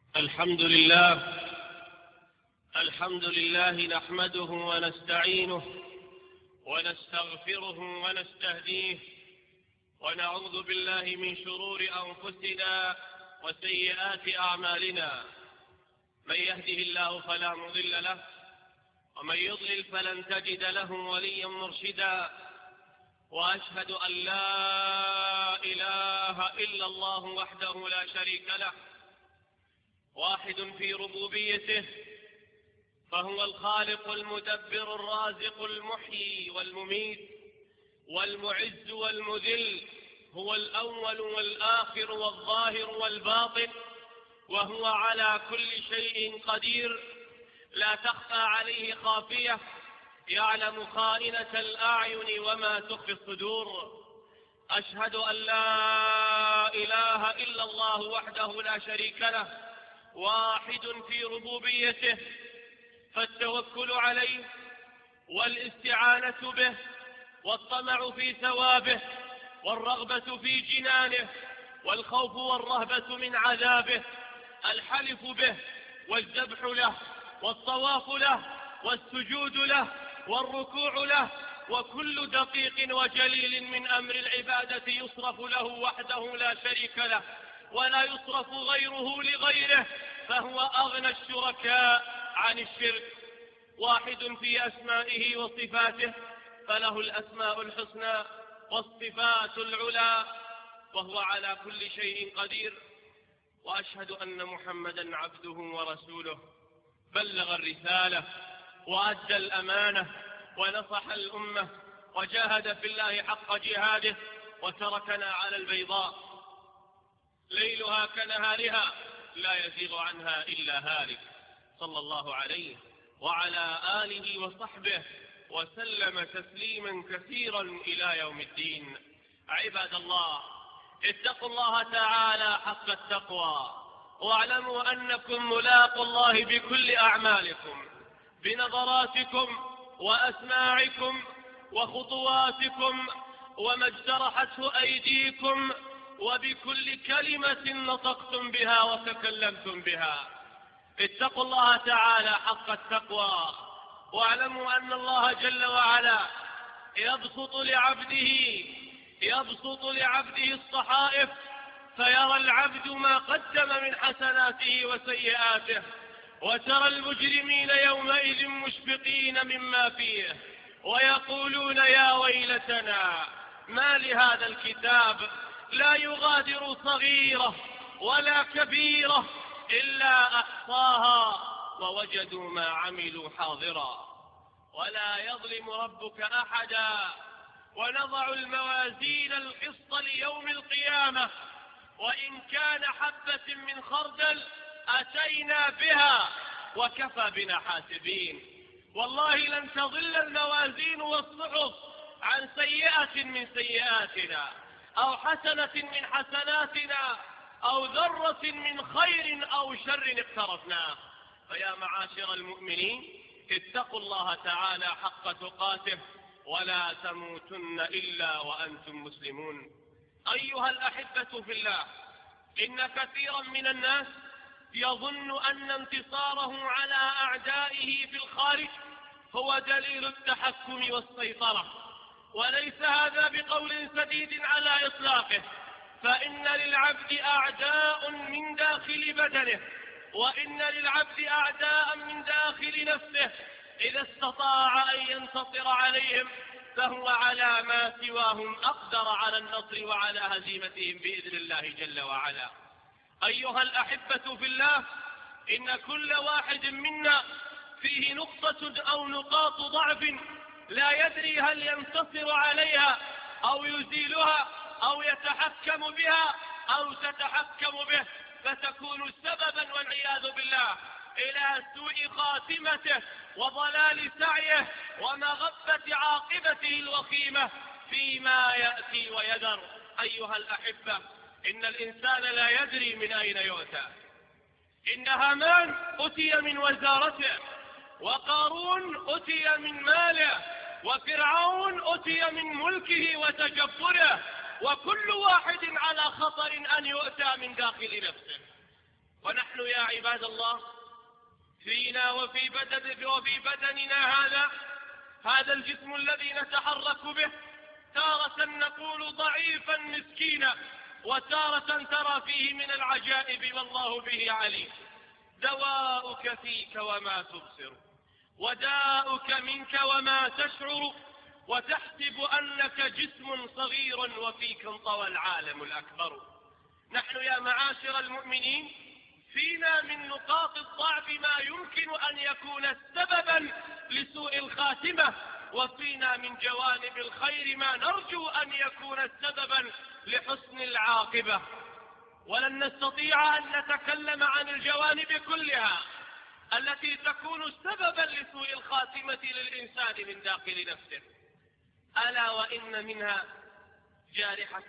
الحمد لله نحمده ونستعينه ونستغفره ونستهديه ونعوذ بالله من شرور أنفسنا وسيئات أعمالنا. من يهده الله فلا مضل له ومن يضلل فلن تجد له وليا مرشدا. وأشهد أن لا إله إلا الله وحده لا شريك له، واحد في ربوبيته، فهو الخالق المدبر الرازق المحيي والمميت والمعز والمذل، هو الأول والآخر والظاهر والباطن، وهو على كل شيء قدير، لا تخفى عليه خافية، يعلم خائنة الأعين وما تخفي الصدور. أشهد أن لا إله إلا الله وحده لا شريك له، واحد في ربوبيته، فالتوكل عليه والاستعانة به والطمع في ثوابه والرغبة في جنانه والخوف والرهبة من عذابه، الحلف به والذبح له والطواف له والسجود له والركوع له، وكل دقيق وجليل من أمر العبادة يصرف له وحده لا شريك له، ولا يصرف غيره لغيره، فهو أغنى الشركاء عن الشرك. واحد في أسمائه وصفاته، فله الأسماء الحسنى والصفات العلى، وهو على كل شيء قدير. وأشهد أن محمدا عبده ورسوله، بلغ الرسالة وأدى الأمانة ونصح الأمة وجاهد في الله حق جهاده، وتركنا على البيضاء ليلها كنهارها لا يزيغ عنها إلا هالك، صلى الله عليه وعلى آله وصحبه وسلم تسليما كثيرا إلى يوم الدين. عباد الله، اتقوا الله تعالى حق التقوى، واعلموا أنكم ملاقوا الله بكل أعمالكم، بنظراتكم وأسماعكم وخطواتكم وما اجترحته أيديكم، وبكل كلمة نطقتم بها وتكلمتم بها. اتقوا الله تعالى حق التقوى، واعلموا أن الله جل وعلا يبسط لعبده الصحائف، فيرى العبد ما قدم من حسناته وسيئاته، وترى المجرمين يومئذ مشفقين مما فيه ويقولون يا ويلتنا ما لهذا الكتاب لا يغادر صغيرة ولا كبيرة إلا أحصاها ووجدوا ما عملوا حاضرا، ولا يظلم ربك أحدا. ونضع الموازين القسط ليوم القيامة، وإن كان حبة من خردل أتينا بها وكفى بنا حاسبين. والله لن تضل الموازين والصحف عن سيئة من سيئاتنا أو حسنة من حسناتنا أو ذرة من خير أو شر اقترفناه. فيا معاشر المؤمنين، اتقوا الله تعالى حق تقاته، ولا تموتن إلا وأنتم مسلمون. أيها الأحبة في الله، إن كثيرا من الناس يظن أن انتصاره على أعدائه في الخارج هو دليل التحكم والسيطرة، وليس هذا بقول سديد على إطلاقه، فإن للعبد أعداء من داخل بدنه، وإن للعبد أعداء من داخل نفسه، إذا استطاع أن ينتصر عليهم فهو على ما سواهم أقدر على النصر وعلى هزيمتهم بإذن الله جل وعلا. أيها الأحبة في الله، إن كل واحد منا فيه نقطة أو نقاط ضعف لا يدري هل ينتصر عليها أو يزيلها أو يتحكم بها أو تتحكم به، فتكون سببا والعياذ بالله إلى سوء خاتمته وضلال سعيه ومغبة عاقبته الوخيمة فيما يأتي ويذر. أيها الأحبة، إن الإنسان لا يدري من أين يؤتى. إن هامان أتي من وزارته، وقارون أتي من ماله، وفرعون أتي من ملكه وتجبره، وكل واحد على خطر أن يؤتى من داخل نفسه. ونحن يا يا عباد الله فينا وفي بدننا هذا الجسم الذي نتحرك به، تارة نقول ضعيفا مسكينا، وتارة ترى فيه من العجائب ما الله به عليم. دواؤك فيك وما تبصر، وداؤك منك وما تشعر، وتحسب أنك جسم صغير وفيك انطوى العالم الأكبر. نحن يا معاشر المؤمنين فينا من نقاط الضعف ما يمكن أن يكون سببا لسوء الخاتمة، وفينا من جوانب الخير ما نرجو أن يكون سببا لحسن العاقبة. ولن نستطيع أن نتكلم عن الجوانب كلها التي تكون سببا لسوء الخاتمة للإنسان من داخل نفسه، ألا وإن منها جارحة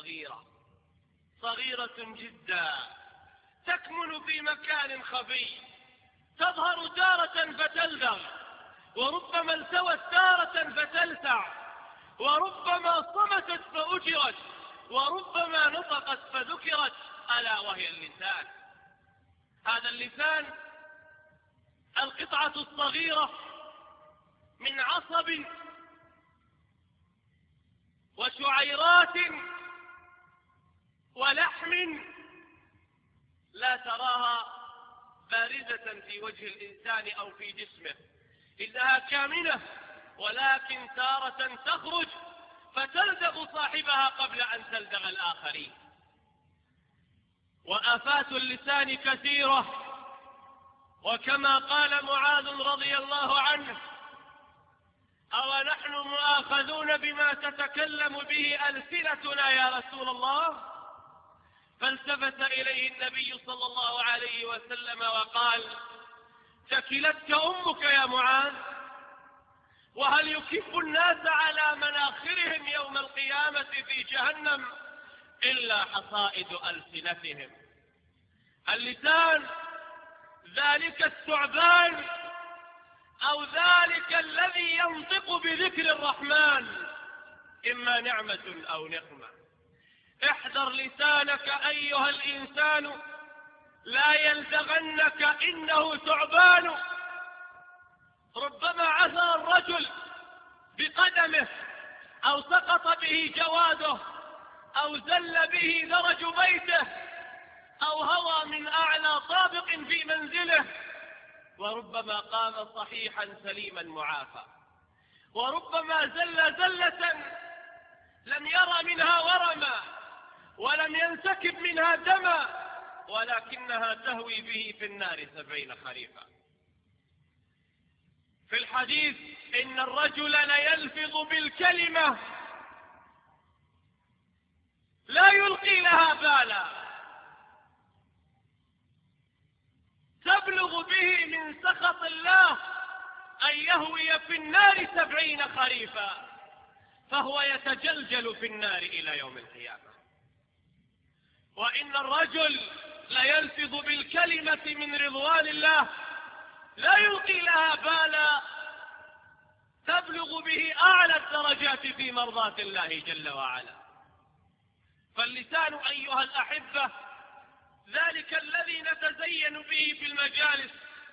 صغيرة جدا تكمن في مكان خفي، تظهر تارة فتلدغ، وربما التوت تارة فتلسع، وربما صمتت فأجرت، وربما نطقت فذكرت، ألا وهي اللسان. هذا اللسان القطعة الصغيرة من عصب وشعيرات ولحم لا تراها بارزة في وجه الإنسان أو في جسمه، إنها كامنة، ولكن تارة تخرج فتلدغ صاحبها قبل أن تلدغ الآخرين. وآفات اللسان كثيرة، وكما قال معاذ رضي الله عنه: أو نحن مؤاخذون بما تتكلم به ألسنتنا يا رسول الله؟ فالتفت إليه النبي صلى الله عليه وسلم وقال: ثكلتك أمك يا معاذ، وهل يكب الناس على مناخرهم يوم القيامة في جهنم إلا حصائد ألسنتهم. اللسان ذلك الثعبان أو ذلك الذي ينطق بذكر الرحمن، إما نعمة أو نقمة. احذر لسانك أيها الإنسان، لا يلدغنك إنه ثعبان. ربما عثر الرجل بقدمه، أو سقط به جواده، أو زل به درج بيته، أو هوى من أعلى طابق في منزله، وربما قام صحيحا سليما معافى، وربما زل زلة لم يرى منها ورما، ولم ينسكب منها دما، ولكنها تهوي به في النار 70 خريفا. في الحديث: إن الرجل ليلفظ بالكلمة لا يلقي لها بالا، تبلغ به من سخط الله أن يهوي في النار 70 خريفا، فهو يتجلجل في النار إلى يوم القيامة. وإن الرجل ليلفظ بالكلمة من رضوان الله لا يلقي لها بالا، تبلغ به أعلى الدرجات في مرضاة الله جل وعلا. فاللسان أيها الأحبة ذلك الذي نتزين به في المجالس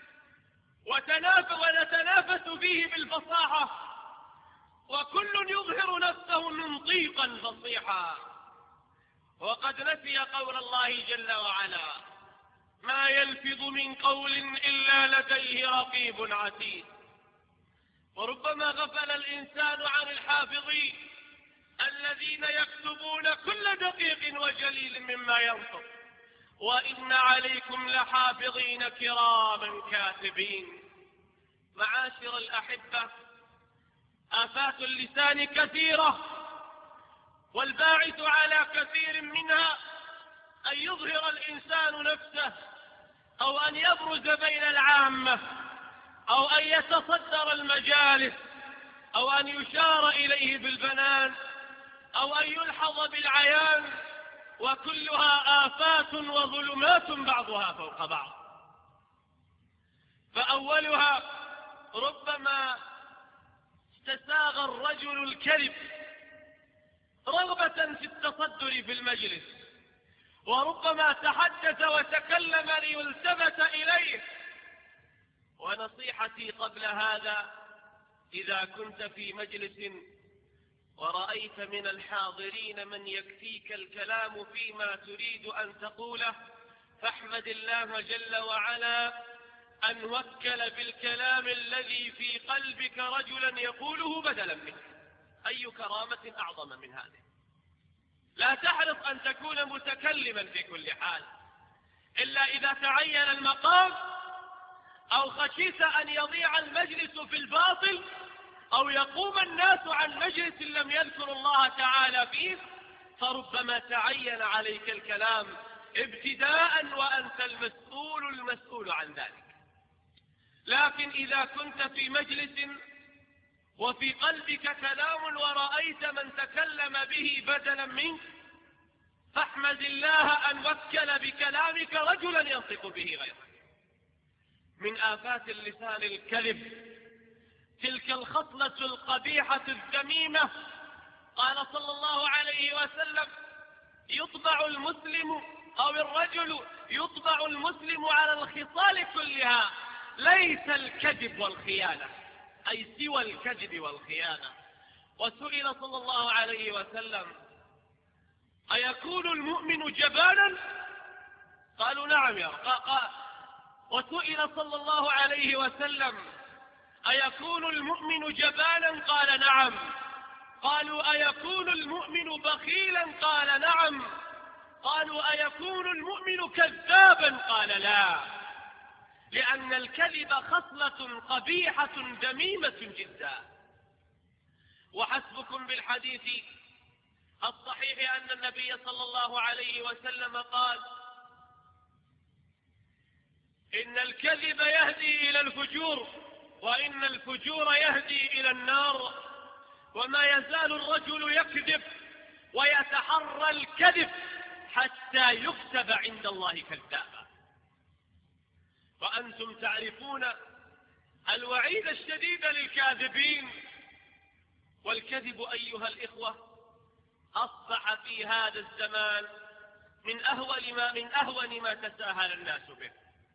ونتنافس فيه بالفصاحة، وكل يظهر نفسه منطيقا فصيحا، وقد نسي قول الله جل وعلا: ما يلفظ من قول إلا لديه رقيب عتيد. وربما غفل الإنسان عن الحافظين الذين يكتبون كل دقيق وجليل مما ينطق، وإن عليكم لحافظين كراما كاتبين. معاشر الأحبة، آفات اللسان كثيرة، والباعث على كثير منها أن يظهر الإنسان نفسه، أو أن يبرز بين العامة، أو أن يتصدر المجالس، أو أن يشار إليه بالبنان، أو أن يلحظ بالعيان، وكلها آفات وظلمات بعضها فوق بعض. فأولها: ربما استساغ الرجل الكذب رغبة في التصدر في المجلس، وربما تحدث وتكلم ليلتفت إليه. ونصيحتي قبل هذا: إذا كنت في مجلس ورأيت من الحاضرين من يكفيك الكلام فيما تريد أن تقوله، فاحمد الله جل وعلا أن وكل بالكلام الذي في قلبك رجلا يقوله بدلا منك. أي كرامة أعظم من هذه؟ لا تحرص أن تكون متكلما في كل حال، إلا إذا تعين المقام أو خشيت أن يضيع المجلس في الباطل أو يقوم الناس عن مجلس لم يذكر الله تعالى فيه، فربما تعين عليك الكلام ابتداء وأنت المسؤول عن ذلك. لكن إذا كنت في مجلس وفي قلبك كلام ورأيت من تكلم به بدلا منك، فاحمد الله أن وكل بكلامك رجلا ينطق به غيرك. من آفات اللسان الكذب، تلك الخصلة القبيحة الذميمة. قال صلى الله عليه وسلم: يطبع المسلم أو الرجل يطبع المسلم على الخصال كلها، ليس الكذب والخيانة، أي سوى الكذب والخيانة. وسئل صلى الله عليه وسلم: أيكون المؤمن جبانا؟ قالوا: نعم يا رب. وسئل صلى الله عليه وسلم: أيكون المؤمن جبانا؟ قال: نعم. قالوا: أيكون المؤمن بخيلا؟ قال: نعم. قالوا: أيكون المؤمن كذابا؟ قال: لا، لأن الكذب خصلة قبيحة ذميمة جدا. وحسبكم بالحديث الصحيح أن النبي صلى الله عليه وسلم قال: إن الكذب يهدي إلى الفجور، وإن الفجور يهدي إلى النار، وما يزال الرجل يكذب ويتحرى الكذب حتى يكتب عند الله كذابا. وأنتم تعرفون الوعيد الشديد للكاذبين. والكذب أيها الإخوة أصبح في هذا الزمان من أهون ما تساهل الناس به،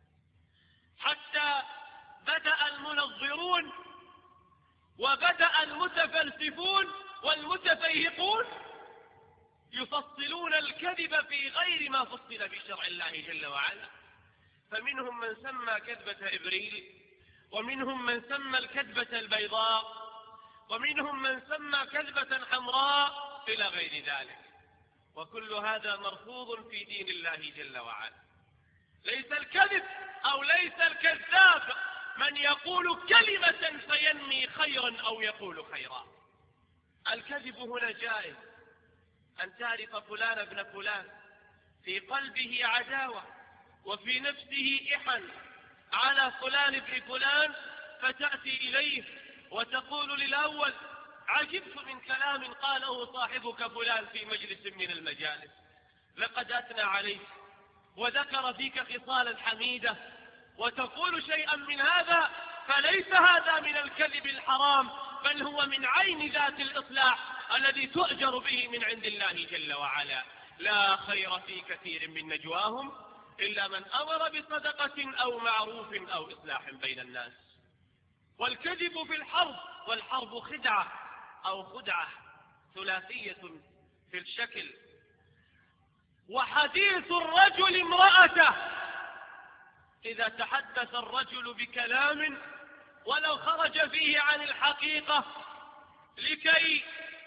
حتى بدأ المنظرون وبدأ المتفلسفون والمتفيهقون يفصلون الكذب في غير ما فصل بشرع الله جل وعلا. فمنهم من سمى كذبة إبريل، ومنهم من سمى الكذبة البيضاء، ومنهم من سمى كذبة حمراء إلى غير ذلك. وكل هذا مرفوض في دين الله جل وعلا. ليس الكذب أو ليس الكذاب من يقول كلمة فينمي خيرا أو يقول خيرا. الكذب هنا جائز، أن تعرف فلان ابن فلان في قلبه عداوة وفي نفسه إحن على فلان ابن فلان، فتأتي إليه وتقول للأول: عجبت من كلام قاله صاحبك فلان في مجلس من المجالس، لقد أثنى عليك وذكر فيك خصالا حميدة، وتقول شيئا من هذا، فليس هذا من الكذب الحرام، بل هو من عين ذات الإصلاح الذي تؤجر به من عند الله جل وعلا. لا خير في كثير من نجواهم إلا من أمر بصدقة أو معروف أو إصلاح بين الناس. والكذب في الحرب، والحرب خدعة أو خدعة ثلاثية في الشكل. وحديث الرجل امرأته، إذا تحدث الرجل بكلام ولو خرج فيه عن الحقيقة لكي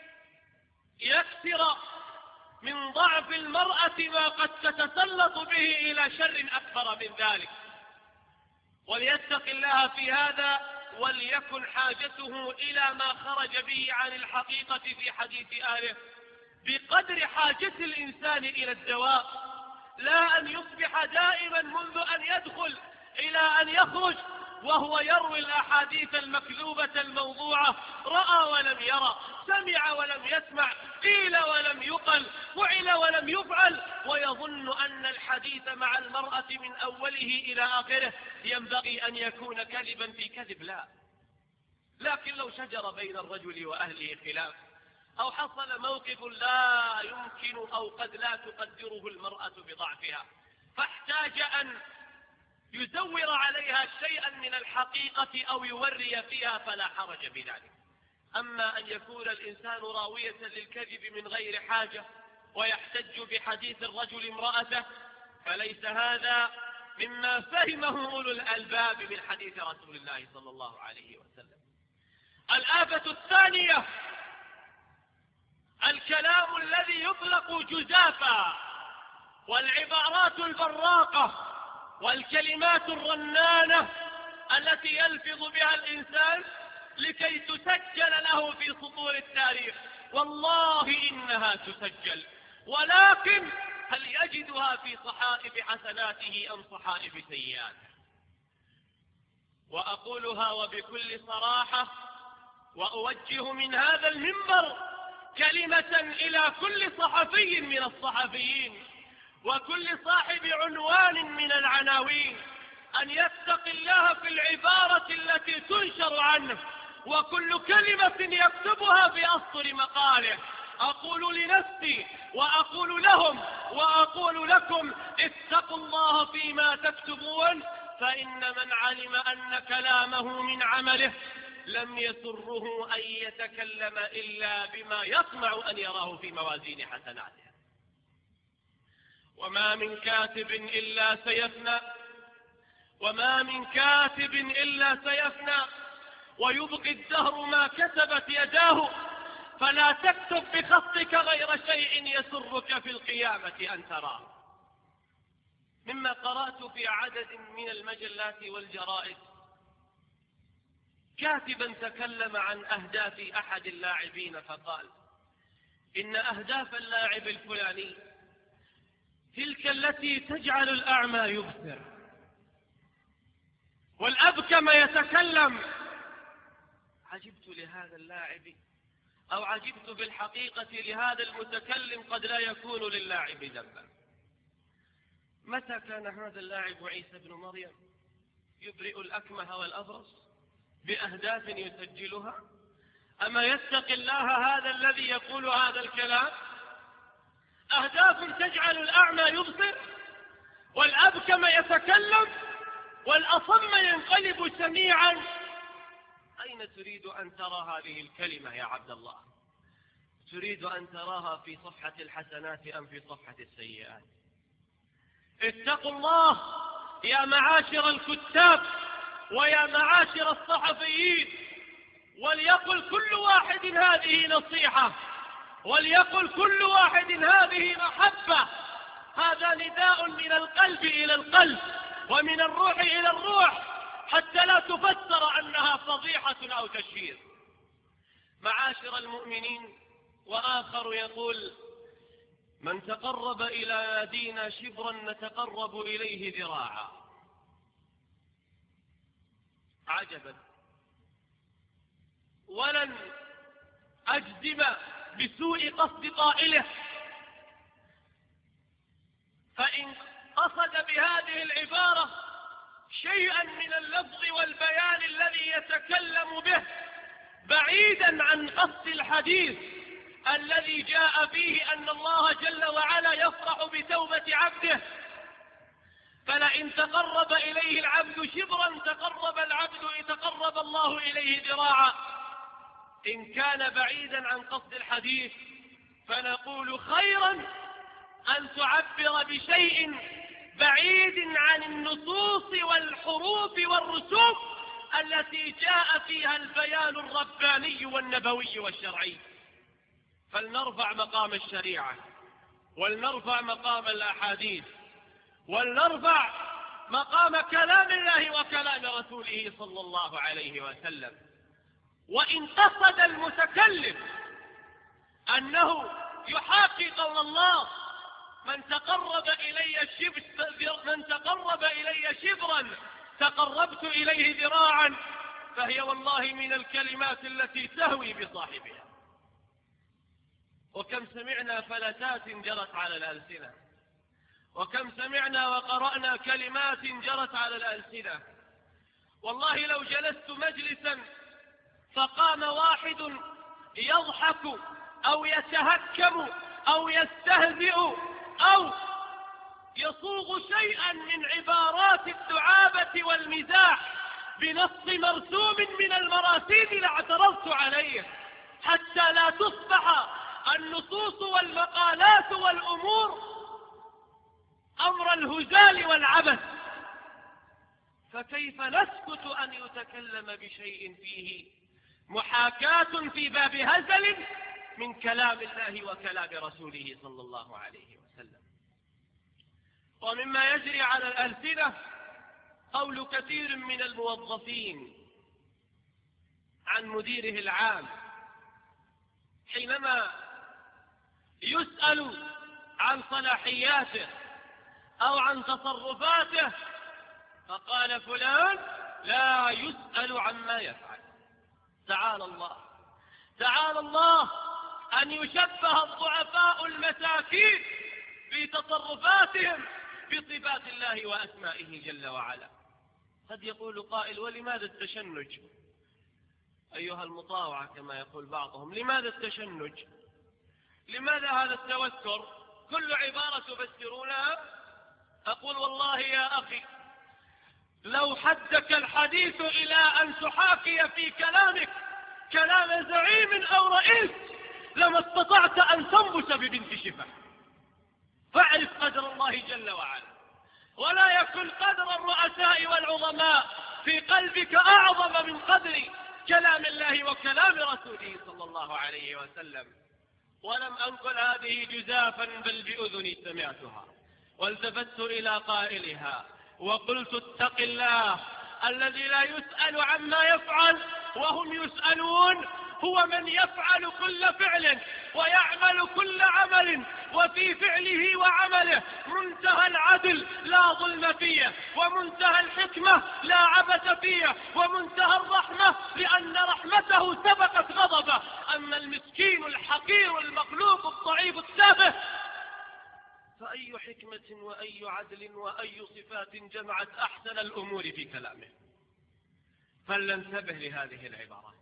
يكثر من ضعف المرأة ما قد تتسلط به إلى شر أكبر من ذلك، وليتق الله في هذا، وليكن حاجته إلى ما خرج به عن الحقيقة في حديث أهله بقدر حاجة الإنسان إلى الدواء، لا أن يصبح دائما منذ أن يدخل إلى أن يخرج وهو يروي الأحاديث المكذوبة الموضوعة، رأى ولم يرى، سمع ولم يسمع، قيل ولم يقل، فعل ولم يفعل، ويظن أن الحديث مع المرأة من أوله إلى آخره ينبغي أن يكون كذبا في كذب. لا، لكن لو شجر بين الرجل وأهله خلاف أو حصل موقف لا يمكن أو قد لا تقدره المرأة بضعفها فاحتاج أن يزور عليها شيئا من الحقيقة أو يوري فيها فلا حرج بذلك. أما أن يكون الإنسان راوية للكذب من غير حاجة ويحتج بحديث الرجل امرأته فليس هذا مما فهمه أولو الألباب من حديث رسول الله صلى الله عليه وسلم. الآفة الثانية الكلام الذي يطلق جزافا والعبارات البراقة والكلمات الرنانة التي يلفظ بها الإنسان لكي تسجل له في سطور التاريخ. والله إنها تسجل، ولكن هل يجدها في صحائف حسناته أم صحائف سيئاته؟ وأقولها وبكل صراحة وأوجه من هذا المنبر كلمة إلى كل صحفي من الصحفيين وكل صاحب عنوان من العناوين أن يتقي الله في العبارة التي تنشر عنه وكل كلمة يكتبها في أسطر مقاله. أقول لنفسي وأقول لهم وأقول لكم اتقوا الله فيما تكتبون، فإن من علم أن كلامه من عمله لم يسره أن يتكلم إلا بما يطمع أن يراه في موازين حسناته. وما من كاتب إلا سيفنى، وما من كاتب إلا سيفنى، ويبقي الدهر ما كتبت يداه، فلا تكتب بخطك غير شيء يسرك في القيامة أن تراه. مما قرأت في عدد من المجلات والجرائد كاتبا تكلم عن أهداف أحد اللاعبين فقال إن أهداف اللاعب الفلاني تلك التي تجعل الأعمى يبصر والأبكم يتكلم. عجبت لهذا اللاعب أو عجبت بالحقيقة لهذا المتكلم، قد لا يكون للاعب ذنبا. متى كان هذا اللاعب عيسى بن مريم يبرئ الأكمه والأبرص بأهداف يسجلها؟ أما يتقي الله هذا الذي يقول هذا الكلام؟ أهداف تجعل الأعمى يبصر والأبكم يتكلم والأصم ينقلب سميعا. أين تريد أن ترى هذه الكلمة يا عبد الله؟ تريد أن تراها في صفحة الحسنات أم في صفحة السيئات؟ اتقوا الله يا معاشر الكتاب ويا معاشر الصحفيين، وليقل كل واحد هذه نصيحة، وليقل كل واحد هذه محبة. هذا نداء من القلب إلى القلب ومن الروح إلى الروح، حتى لا تفسر أنها فضيحة أو تشهير. معاشر المؤمنين، وآخر يقول من تقرب إلى دينا شبرا نتقرب إليه ذراعا. عجبا، ولن أجزم بسوء قصد قائله، فإن قصد بهذه العبارة شيئا من اللفظ والبيان الذي يتكلم به بعيدا عن قصد الحديث الذي جاء فيه أن الله جل وعلا يفرح بتوبة عبده، فلئن تقرب إليه العبد شبرا تقرب الله إليه ذراعا. إن كان بعيدا عن قصد الحديث فنقول خيرا أن تعبر بشيء بعيد عن النصوص والحروف والرسوم التي جاء فيها البيان الرباني والنبوي والشرعي. فلنرفع مقام الشريعة، ولنرفع مقام الأحاديث، ولنرفع مقام كلام الله وكلام رسوله صلى الله عليه وسلم. وإن قصد المتكلم أنه يحاكي قول الله من تقرب إلي شبرا تقربت إليه ذراعا، فهي والله من الكلمات التي تهوي بصاحبها. وكم سمعنا فلتات جرت على الألسنة، وكم سمعنا وقرأنا كلمات جرت على الألسنة. والله لو جلست مجلسا فقام واحد يضحك أو يتهكم أو يستهزئ أو يصوغ شيئا من عبارات الدعابة والمزاح بنص مرسوم من المراسيم لاعترضت عليه، حتى لا تصبح النصوص والمقالات والأمور أمر الهزال والعبث. فكيف نسكت أن يتكلم بشيء فيه محاكاة في باب هزل من كلام الله وكلام رسوله صلى الله عليه وسلم؟ ومما يجري على الألسنة قول كثير من الموظفين عن مديره العام حينما يسأل عن صلاحياته أو عن تصرفاته، فقال فلان لا يسأل عما يفعل. تعالى الله، تعالى الله أن يشبه الضعفاء المساكين في تصرفاتهم بصفات الله وأسمائه جل وعلا. قد يقول قائل: ولماذا التشنج أيها المطاوعة كما يقول بعضهم؟ لماذا التشنج؟ لماذا هذا التوتر؟ كل عبارة تفسرونها. أقول: والله يا أخي، لو حدك الحديث إلى أن تحاكي في كلامك كلام زعيم أو رئيس لما استطعت أن تنبش ببنت شفة. فاعرف قدر الله جل وعلا، ولا يكن قدر الرؤساء والعظماء في قلبك أعظم من قدر كلام الله وكلام رسوله صلى الله عليه وسلم. ولم أنقل هذه جزافا بل بأذني سمعتها، والتفت إلى قائلها وقلت: اتق الله الذي لا يسأل عما يفعل وهم يسألون، هو من يفعل كل فعل ويعمل كل عمل، وفي فعله وعمله منتهى العدل لا ظلم فيه، ومنتهى الحكمة لا عبث فيه، ومنتهى الرحمة لأن رحمته سبقت غضبه. أما المسكين الحقير المغلوب الضعيف التافه فأي حكمة وأي عدل وأي صفات جمعت أحسن الأمور في كلامه؟ فلننتبه لهذه العبارات،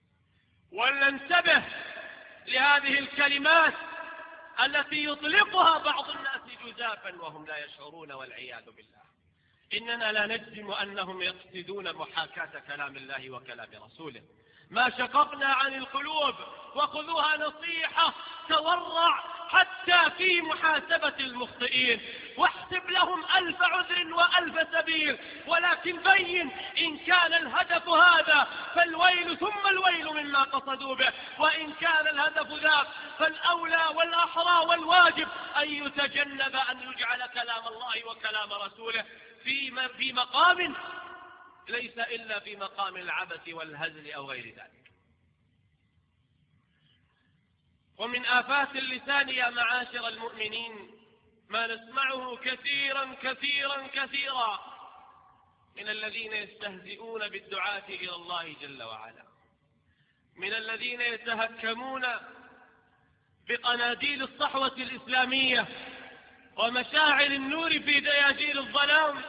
ولننتبه لهذه الكلمات التي يطلقها بعض الناس جزافا وهم لا يشعرون، والعياذ بالله. إننا لا نجزم أنهم يقصدون محاكاة كلام الله وكلام رسوله. ما شققنا عن القلوب، وخذوها نصيحة، تورع حتى في محاسبة المخطئين، واحسب لهم 1000 عذر و1000 سبيل، ولكن بين إن كان الهدف هذا فالويل ثم الويل مما قصدوا به، وإن كان الهدف ذاك فالأولى والأحرى والواجب أن يتجنب أن يجعل كلام الله وكلام رسوله في مقام ليس إلا في مقام العبث والهزل أو غير ذلك. ومن آفات اللسان يا معاشر المؤمنين ما نسمعه كثيرا كثيرا كثيرا من الذين يستهزئون بالدعاة إلى الله جل وعلا، من الذين يتهكمون بقناديل الصحوة الإسلامية ومشاعل النور في دياجير الظلام،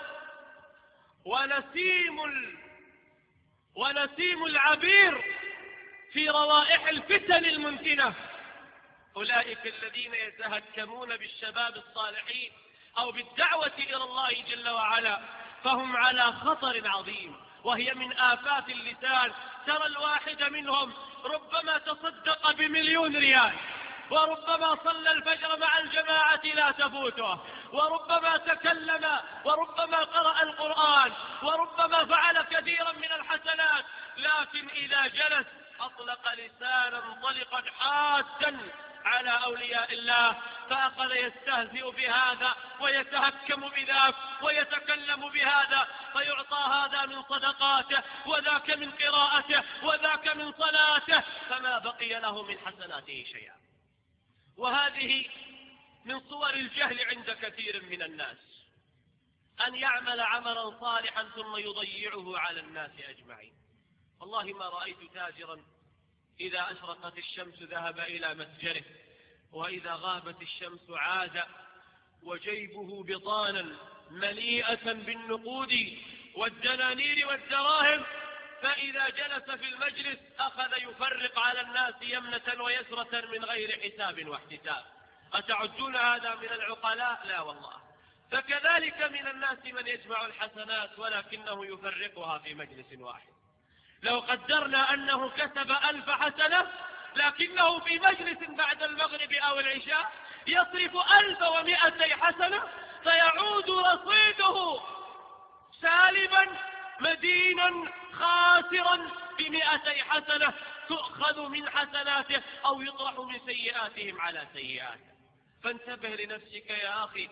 ونسيم العبير في روائح الفتن المنتنة. أولئك الذين يتهكمون بالشباب الصالحين أو بالدعوة إلى الله جل وعلا فهم على خطر عظيم، وهي من آفات اللسان. ترى الواحد منهم ربما تصدق ب1,000,000 ريال، وربما صلى الفجر مع الجماعة لا تفوته، وربما تكلم، وربما قرأ القرآن، وربما فعل كثيرا من الحسنات، لكن إذا جلس أطلق لسانا طلقا حادا على أولياء الله، فأخذ يستهزئ بهذا ويتهكم بذاك ويتكلم بهذا، فيعطى هذا من صدقاته وذاك من قراءته وذاك من صلاته، فما بقي له من حسناته شيئا. وهذه من صور الجهل عند كثير من الناس، أن يعمل عملا صالحا ثم يضيعه على الناس أجمعين. والله ما رأيت تاجرا إذا أشرقت الشمس ذهب إلى متجره، وإذا غابت الشمس عاد وجيبه بطانا مليئة بالنقود والدنانير والدراهم، فإذا جلس في المجلس أخذ يفرق على الناس يمنة ويسرة من غير حساب واحتساب. أتعدون هذا من العقلاء؟ لا والله. فكذلك من الناس من يجمع الحسنات ولكنه يفرقها في مجلس واحد. لو قدرنا أنه كسب 1000 حسنة لكنه في مجلس بعد المغرب أو العشاء يصرف 1200 حسنة، فيعود رصيده سالبا مدينا خاسرا ب200 حسنة تؤخذ من حسناته أو يطرح من سيئاتهم على سيئاته. فانتبه لنفسك يا أخي،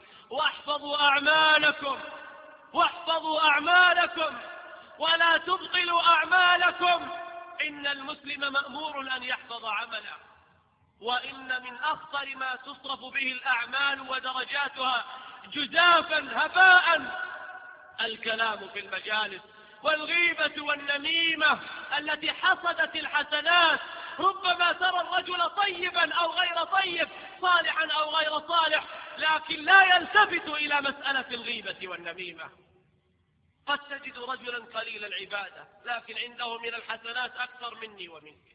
واحفظوا أعمالكم ولا تبطلوا أعمالكم. إن المسلم مأمور أن يحفظ عمله، وإن من أخطر ما تصرف به الأعمال ودرجاتها جزافا هباء الكلام في المجالس والغيبة والنميمة التي حصدت الحسنات. ربما ترى الرجل طيبا أو غير طيب، صالحا أو غير صالح، لكن لا يلتفت إلى مسألة الغيبة والنميمة. قد تجد رجلا قليل العبادة لكن عنده من الحسنات أكثر مني ومنك.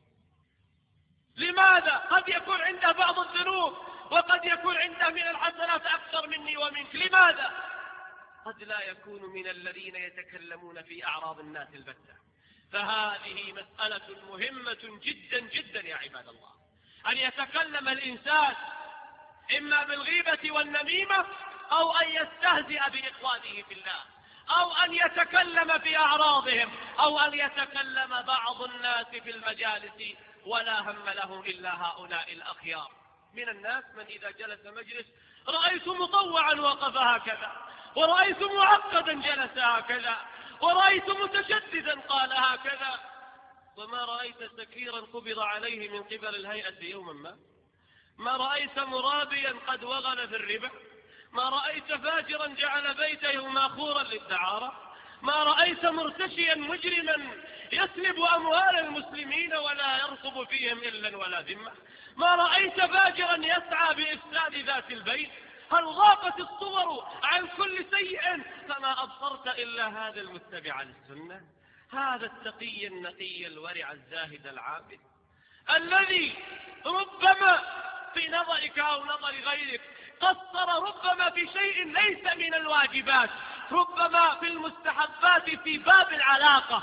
لماذا؟ قد يكون عنده بعض الذنوب وقد يكون عنده من الحسنات أكثر مني ومنك. لماذا؟ قد لا يكون من الذين يتكلمون في أعراض الناس البتة. فهذه مسألة مهمة جدا جدا يا عباد الله، أن يتكلم الإنسان إما بالغيبة والنميمة أو أن يستهزئ بإخوانه في الله، أو أن يتكلم في أعراضهم، أو أن يتكلم بعض الناس في المجالس ولا هم له إلا هؤلاء الأخيار. من الناس من إذا جلس مجلس رأيت مطوعا وقف هكذا، ورأيت معقدا جلس هكذا، ورأيت متشددا قال هكذا، وما رأيت سكيرا قبض عليه من قبل الهيئة يوما ما رأيت مرابيا قد وغل في الربا، ما رأيت فاجرا جعل بيته ماخورا للدعارة، ما رأيت مرتشيا مجرما يسلب أموال المسلمين ولا يرقب فيهم إلا ولا ذمة، ما رأيت فاجرا يسعى بإفساد ذات البيت. هل غابت الصور عن كل سيء فما أبصرت إلا هذا المتبع للسنة، هذا التقي النقي الورع الزاهد العابد، الذي ربما في نظرك أو نظر غيرك قصر ربما في شيء ليس من الواجبات، ربما في المستحبات في باب العلاقة،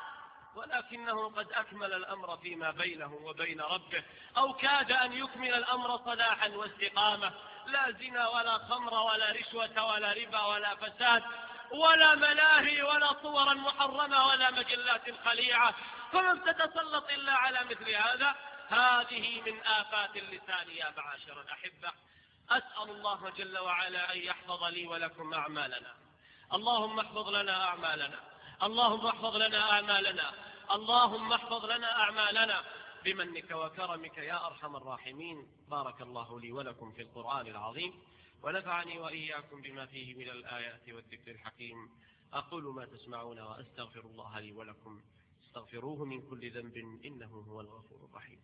ولكنه قد أكمل الأمر فيما بينه وبين ربه، أو كاد أن يكمل الأمر صلاحا واستقامة. لا زنا ولا خمر ولا رشوة ولا ربا ولا فساد ولا ملاهي ولا صورا محرمة ولا مجلات خليعة. فمن تتسلط إلا على مثل هذا. هذه من آفات اللسان يا معاشر الأحبة. أسأل الله جل وعلا أن يحفظ لي ولكم أعمالنا. اللهم احفظ لنا أعمالنا، اللهم احفظ لنا أعمالنا، اللهم احفظ لنا أعمالنا بمنك وكرمك يا أرحم الراحمين. بارك الله لي ولكم في القرآن العظيم، ونفعني وإياكم بما فيه من الآيات والذكر الحكيم. أقول ما تسمعون وأستغفر الله لي ولكم، استغفروه من كل ذنب إنه هو الغفور الرحيم.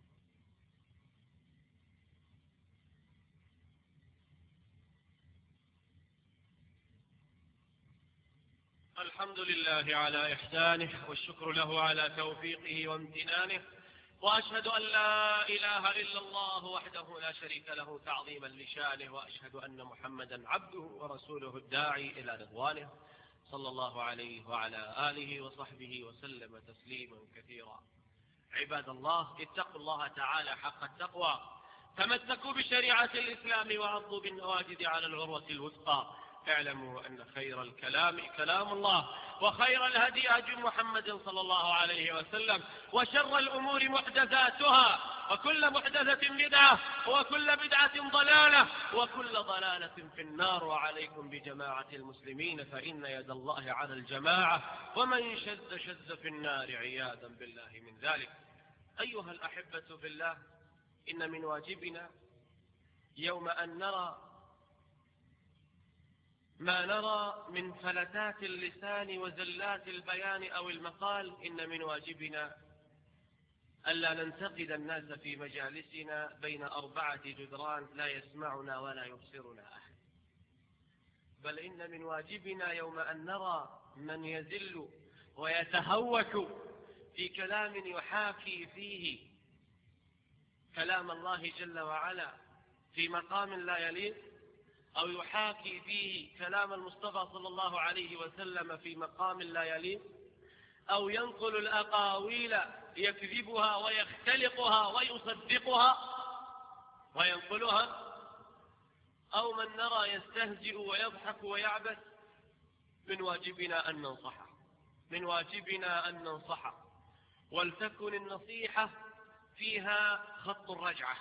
الحمد لله على إحسانه، والشكر له على توفيقه وامتنانه، وأشهد أن لا إله إلا الله وحده لا شريك له تعظيما لشانه، وأشهد أن محمدا عبده ورسوله الداعي إلى رضوانه، صلى الله عليه وعلى آله وصحبه وسلم تسليما كثيرا. عباد الله، اتقوا الله تعالى حق التقوى، تمسكوا بشريعة الإسلام وعضوا بالنواجذ على العروة الوثقى. اعلموا أن خير الكلام كلام الله، وخير الهدي هدي محمد صلى الله عليه وسلم، وشر الأمور محدثاتها، وكل محدثة بدعة، وكل بدعة ضلالة، وكل ضلالة في النار. وعليكم بجماعة المسلمين فإن يد الله على الجماعة، ومن شذ شذ في النار عياذا بالله من ذلك. أيها الأحبة بالله، إن من واجبنا يوم أن نرى ما نرى من فلتات اللسان وزلات البيان أو المقال، إن من واجبنا ألا ننتقد الناس في مجالسنا بين 4 جدران لا يسمعنا ولا يبصرنا أحد، بل إن من واجبنا يوم أن نرى من يزل ويتهوك في كلام يحاكي فيه كلام الله جل وعلا في مقام لا يليق، أو يحاكي فيه كلام المصطفى صلى الله عليه وسلم في مقام لا يليق، أو ينقل الأقاويل يكذبها ويختلقها ويصدقها وينقلها، أو من نرى يستهزئ ويضحك ويعبث، من واجبنا أن ننصحه، ولتكن النصيحة فيها خط الرجعة.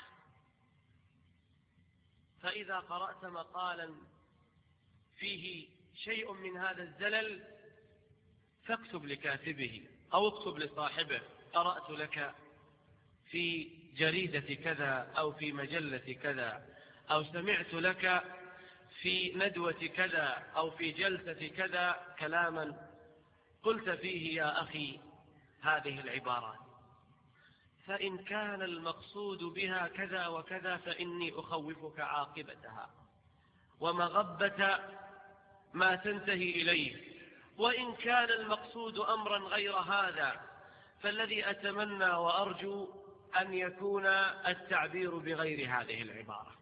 فإذا قرأت مقالا فيه شيء من هذا الزلل فاكتب لكاتبه أو اكتب لصاحبه: قرأت لك في جريدة كذا أو في مجلة كذا، أو سمعت لك في ندوة كذا أو في جلسة كذا كلاما قلت فيه يا أخي هذه العبارات، فإن كان المقصود بها كذا وكذا فإني أخوفك عاقبتها ومغبة ما تنتهي إليه، وإن كان المقصود أمرا غير هذا فالذي أتمنى وأرجو أن يكون التعبير بغير هذه العبارة.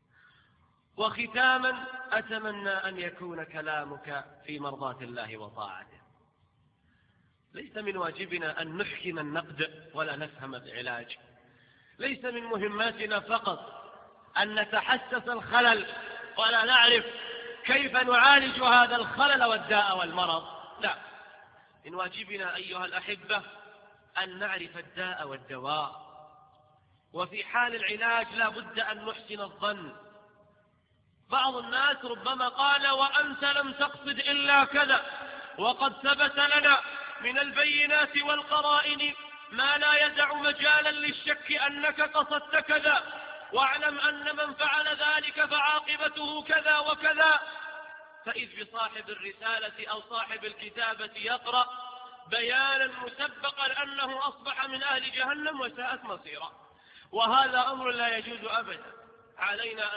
وختاما أتمنى أن يكون كلامك في مرضاة الله وطاعته. ليس من واجبنا أن نحكم النقد ولا نفهم العلاج، ليس من مهماتنا فقط أن نتحسس الخلل ولا نعرف كيف نعالج هذا الخلل والداء والمرض، لا، من واجبنا أيها الأحبة أن نعرف الداء والدواء، وفي حال العلاج لا بد أن نحسن الظن. بعض الناس ربما قال: وأنت لم تقصد إلا كذا، وقد ثبت لنا من البينات والقرائن ما لا يدع مجالا للشك أنك قصدت كذا، واعلم أن من فعل ذلك فعاقبته كذا وكذا. فإذ بصاحب الرسالة أو صاحب الكتابة يقرأ بيانا مسبقا أنه أصبح من أهل جهنم وساءت مصيرا، وهذا أمر لا يجوز أبدا. علينا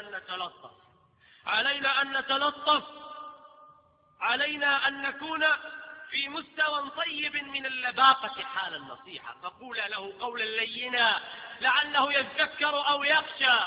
أن نتلطف، علينا أن نكون في مستوى طيب من اللباقة حال النصيحة، فقول له قولا لينا لعله يذكر أو يخشى.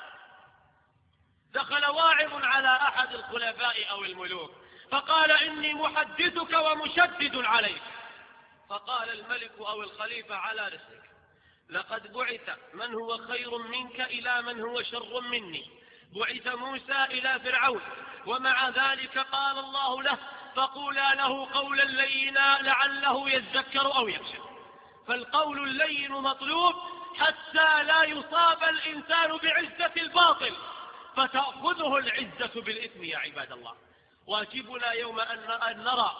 دخل واعظ على أحد الخلفاء أو الملوك فقال: إني محدثك ومشدد عليك. فقال الملك أو الخليفة: على رسلك، لقد بعث من هو خير منك إلى من هو شر مني، بعث موسى إلى فرعون، ومع ذلك قال الله له: فقولا له قولا لينا لعله يذكر أو يخشى. فالقول اللين مطلوب حتى لا يصاب الإنسان بعزة الباطل فتأخذه العزة بالإثم. يا عباد الله، واجبنا يوم أن نرى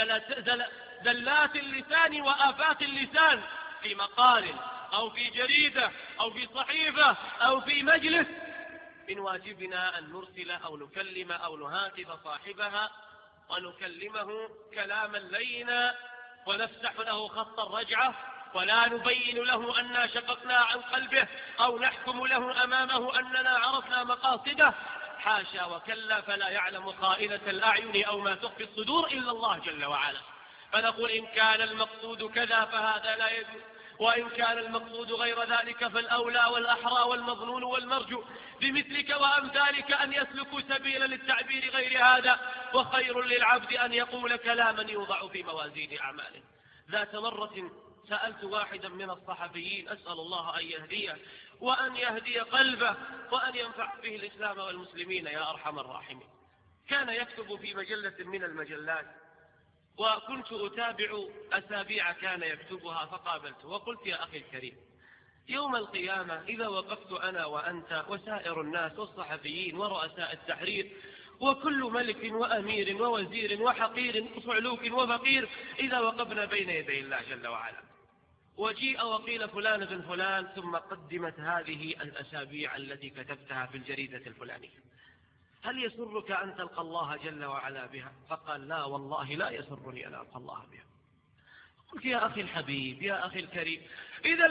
زلات اللسان وآفات اللسان في مقال أو في جريدة أو في صحيفة أو في مجلس، من واجبنا أن نرسل أو نكلم أو نهاتف صاحبها ونكلمه كلاما لينا ونفتح له خط الرجعة، ولا نبين له أننا شققنا عن قلبه أو نحكم له أمامه أننا عرفنا مقاصده. حاشا وكلا، فلا يعلم خائنة الأعين أو ما تخفي الصدور إلا الله جل وعلا. فنقول: إن كان المقصود كذا فهذا لا يجوز، وإن كان المقصود غير ذلك فالأولى والأحرى والمظنون والمرجو بمثلك وأمثالك أن يسلكوا سبيلا للتعبير غير هذا، وخير للعبد أن يقول كلاما يوضع في موازين أعماله. ذات مرة سألت واحدا من الصحفيين، أسأل الله أن يهديه وأن يهدي قلبه وأن ينفع به الإسلام والمسلمين يا أرحم الراحمين. كان يكتب في مجلة من المجلات، وكنت أتابع أسابيع كان يكتبها، فقابلته وقلت: يا أخي الكريم، يوم القيامة إذا وقفت أنا وأنت وسائر الناس والصحفيين ورؤساء التحرير وكل ملك وأمير ووزير وحقير وصعلوك وفقير، إذا وقفنا بين يدي الله جل وعلا وجيء وقيل فلان بن فلان ثم قدمت هذه الأسابيع التي كتبتها في الجريدة الفلانية، هل يسرك أن تلقى الله جل وعلا بها؟ فقال: لا والله لا يسرني أن ألقى الله بها. قلت: يا أخي الحبيب، يا أخي الكريم، إذا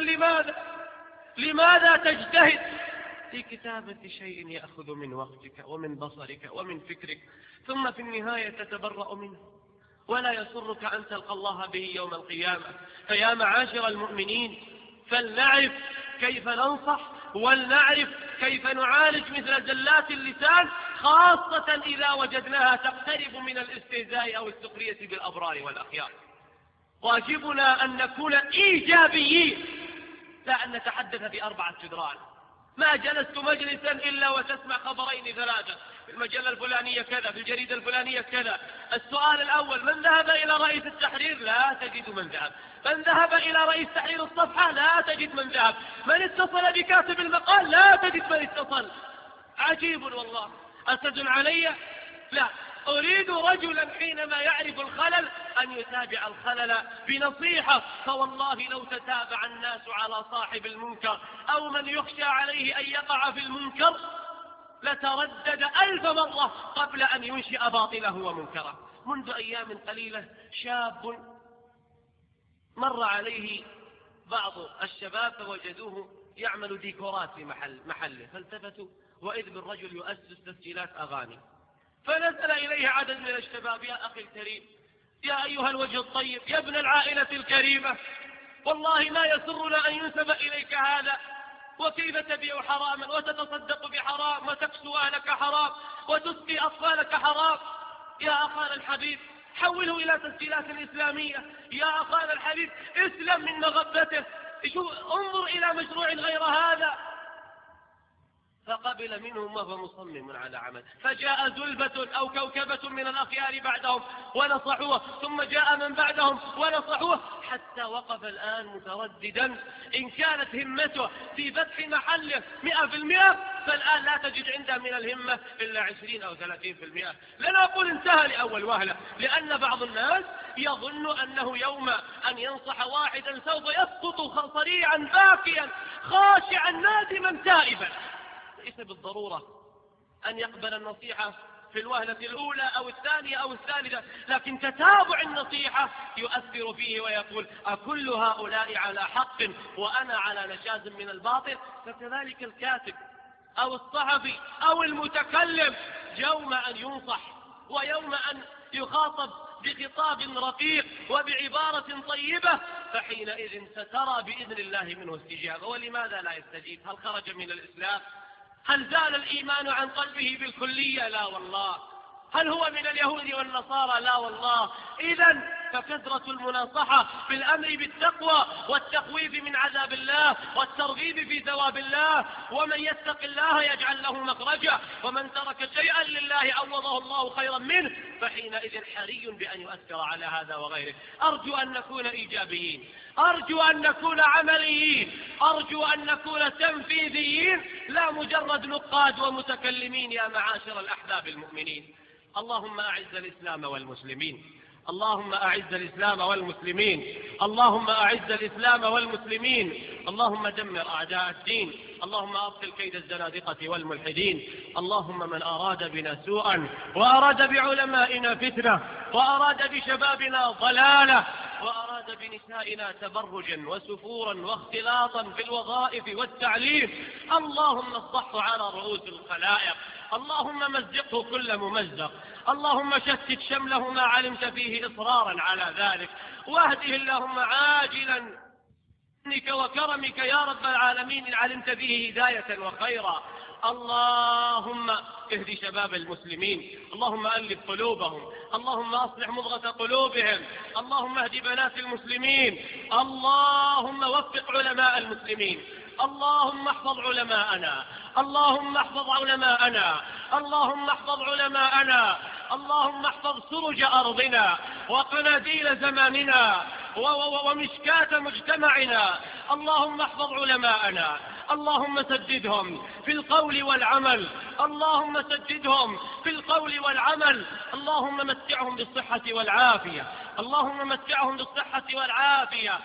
لماذا تجتهد في كتابة شيء يأخذ من وقتك ومن بصرك ومن فكرك ثم في النهاية تتبرأ منه؟ ولا يسرك أن تلقى الله به يوم القيامة. فيا معاشر المؤمنين، فلنعرف كيف ننصح، ولنعرف كيف نعالج مثل زلات اللسان، خاصة إذا وجدناها تقترب من الاستهزاء أو السخرية بالأبرار والأخيار. واجبنا أن نكون إيجابيين، لا أن نتحدث بأربعة جدران. ما جلست مجلسا إلا وتسمع خبرين ثلاثة، في المجلة الفلانية كذا، في الجريدة الفلانية كذا. السؤال الأول: من ذهب إلى رئيس التحرير؟ لا تجد من ذهب. من ذهب إلى رئيس تحرير الصفحة؟ لا تجد من ذهب. من اتصل بكاتب المقال؟ لا تجد من اتصل. عجيب والله. أسد علي؟ لا. أريد رجلا حينما يعرف الخلل أن يتابع الخلل بنصيحة، فوالله لو تتابع الناس على صاحب المنكر أو من يخشى عليه أن يقع في المنكر لتردد 1000 مرة قبل أن ينشئ باطله ومنكره. منذ أيام قليلة شاب مر عليه بعض الشباب فوجدوه يعمل ديكورات في محله، فالتفتوا وإذ بالرجل يؤسس تسجيلات أغاني. فنزل إليه عدد من الشباب: يا أخي الكريم، يا أيها الوجه الطيب، يا ابن العائلة الكريمة، والله ما يسرنا أن ينسب إليك هذا، وكيف تبيع حراما وتتصدق بحرام وتكسو أهلك حرام وتسقي أطفالك حرام. يا أخانا الحبيب، حوله إلى تسجيلات إسلامية. يا أخانا الحبيب، اسلم من مغبته، انظر إلى مشروع غير هذا. فقبل منهم وهو مصمم على عمل. فجاء زلبة أو كوكبة من الأخيار بعدهم ونصحوه، ثم جاء من بعدهم ونصحوه، حتى وقف الآن مترددا. إن كانت همته في فتح محله 100%، فالآن لا تجد عنده من الهمة إلا 20 أو 30%. لن أقول انتهى لأول وهلة، لأن بعض الناس يظن أنه يوم أن ينصح واحدا سوف يسقط صريعا باكيا خاشعا نادما تائبا. ليس بالضرورة أن يقبل النصيحة في الوهلة الأولى أو الثانية أو الثالثة، لكن تتابع النصيحة يؤثر فيه ويقول: أكل هؤلاء على حق وأنا على نشاز من الباطل؟ فكذلك الكاتب أو الصحفي أو المتكلم، يوم أن ينصح ويوم أن يخاطب بخطاب رقيق وبعبارة طيبة، فحينئذ سترى بإذن الله منه استجابة. ولماذا لا يستجيب؟ هل خرج من الإسلام؟ هل زال الإيمان عن قلبه بالكلية؟ لا والله. هل هو من اليهود والنصارى؟ لا والله. إذن فكثرة المناصحة بالأمر بالتقوى والتخويف من عذاب الله والترغيب في ثواب الله. ومن يتق الله يجعل له مخرجا، ومن ترك شيئا لله عوضه الله خيرا منه، فحينئذ حري بأن يؤثر على هذا وغيره. أرجو أن نكون إيجابيين، أرجو أن نكون عمليين، أرجو أن نكون تنفيذيين، لا مجرد نقاد ومتكلمين. يا معاشر الأحباب المؤمنين، اللهم أعز الإسلام والمسلمين، اللهم أعز الإسلام والمسلمين، اللهم أعز الإسلام والمسلمين، اللهم دمر أعداء الدين، اللهم أبطل كيد الزنادقة والملحدين. اللهم من أراد بنا سوءا وأراد بعلمائنا فتنة وأراد بشبابنا ضلالة وأراد بنسائنا تبرجا وسفورا واختلاطا في الوظائف والتعليم، اللهم اصطحه على رؤوس الخلائق، اللهم مزقه كل ممزق، اللهم شتت شمله ما علمت فيه إصرارا على ذلك، واهده اللهم عاجلا منك وكرمك يا رب العالمين إن علمت به هداية وخيرا. اللهم اهد شباب المسلمين، اللهم ألف قلوبهم، اللهم أصلح مضغة قلوبهم، اللهم اهد بنات المسلمين، اللهم وفق علماء المسلمين، اللهم احفظ علماءنا، اللهم احفظ علماءنا، اللهم احفظ علماءنا، اللهم احفظ سرج أرضنا وقناديل زماننا ومشكاة مجتمعنا، اللهم احفظ علماءنا، اللهم سددهم في القول والعمل، اللهم سددهم في القول والعمل، اللهم متعهم بالصحة والعافية، اللهم متعهم بالصحة والعافية،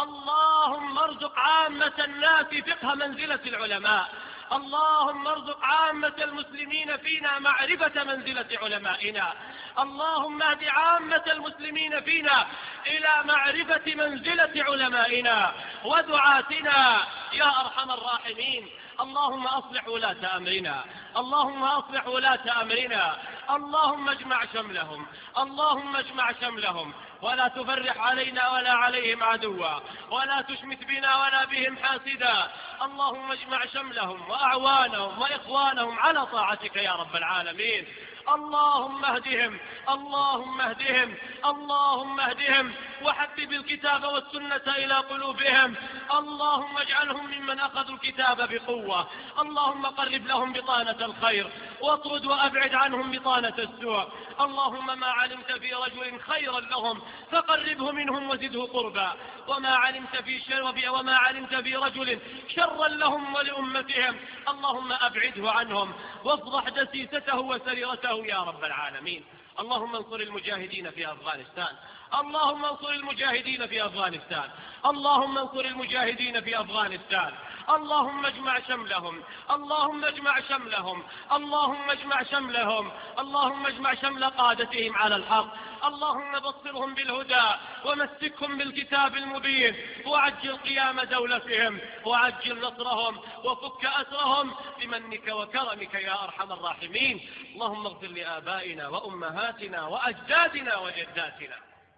اللهم ارزق عامة الناس فقه منزلة العلماء، اللهم ارزق عامة المسلمين فينا معرفة منزلة علمائنا، اللهم اهد عامة المسلمين فينا إلى معرفة منزلة علمائنا ودعاتنا يا أرحم الراحمين. اللهم أصلح ولاة أمرنا، اللهم أصلح ولاة أمرنا، اللهم اجمع شملهم، اللهم اجمع شملهم، ولا تفرح علينا ولا عليهم عدوا، ولا تشمت بنا ولا بهم حاسدا. اللهم اجمع شملهم وأعوانهم وإخوانهم على طاعتك يا رب العالمين. اللهم اهدهم، اللهم اهدهم، اللهم اهدهم، وحبب الكتاب والسنة إلى قلوبهم. اللهم اجعلهم ممن أخذوا الكتاب بقوة. اللهم قرب لهم بطانة الخير، واطرد وأبعد عنهم بطانة السوء. اللهم ما علمت في رجل خيرا لهم فقربه منهم وزده قربا، وما علمت في رجل شرا لهم ولأمتهم اللهم أبعده عنهم وافضح دسيسته وسريرته يا رب العالمين. اللهم انصر المجاهدين في أفغانستان، اللهم انصر المجاهدين في أفغانستان، اللهم انصر المجاهدين في أفغانستان. اللهم اجمع شملهم، اللهم اجمع شملهم، اللهم اجمع شملهم، اللهم اجمع شمل قادتهم على الحق. اللهم بصرهم بالهدى ومسكهم بالكتاب المبين، وعجل قيام دولتهم، وعجل نصرهم، وفك أسرهم بمنك وكرمك يا أرحم الراحمين. اللهم اغفر لآبائنا وأمهاتنا وأجدادنا وجداتنا،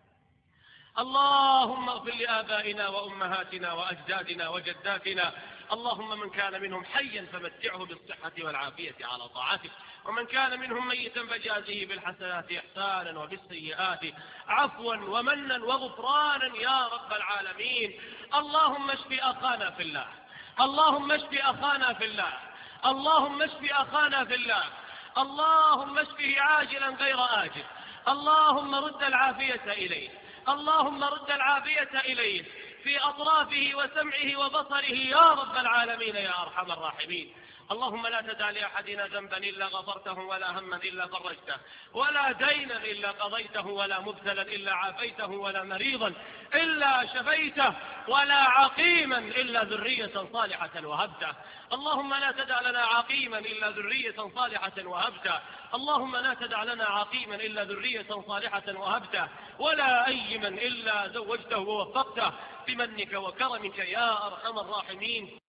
اللهم اغفر لآبائنا وأمهاتنا وأجدادنا وجداتنا. اللهم من كان منهم حيا فمتعه بالصحة والعافية على طاعتك، ومن كان منهم ميتا فجازه بالحسنات إحسانا وبالسيئات عفوا ومنا وغفرانا يا رب العالمين. اللهم اشف أخانا في الله، اللهم اشف أخانا في الله، اللهم اشف أخانا في الله، اللهم اشفه عاجلا غير آجل. اللهم رد العافية إليه، اللهم رد العافية إليه في أطرافه وسمعه وبصره يا رب العالمين يا أرحم الراحمين. اللهم لا تدع لأحدنا ذنبا إلا غفرته، ولا هما إلا فرجته، ولا دينا إلا قضيته، ولا مبتلا إلا عافيته، ولا مريضا إلا شفيته، ولا عقيما إلا ذرية صالحة وهبته. اللهم لا تدع لنا عقيما إلا ذرية صالحة وهبته، اللهم لا تدع لنا عقيما إلا ذرية صالحة وهبته، ولا أيما إلا زوجته ووفقته بمنك وكرمك يا أرحم الراحمين.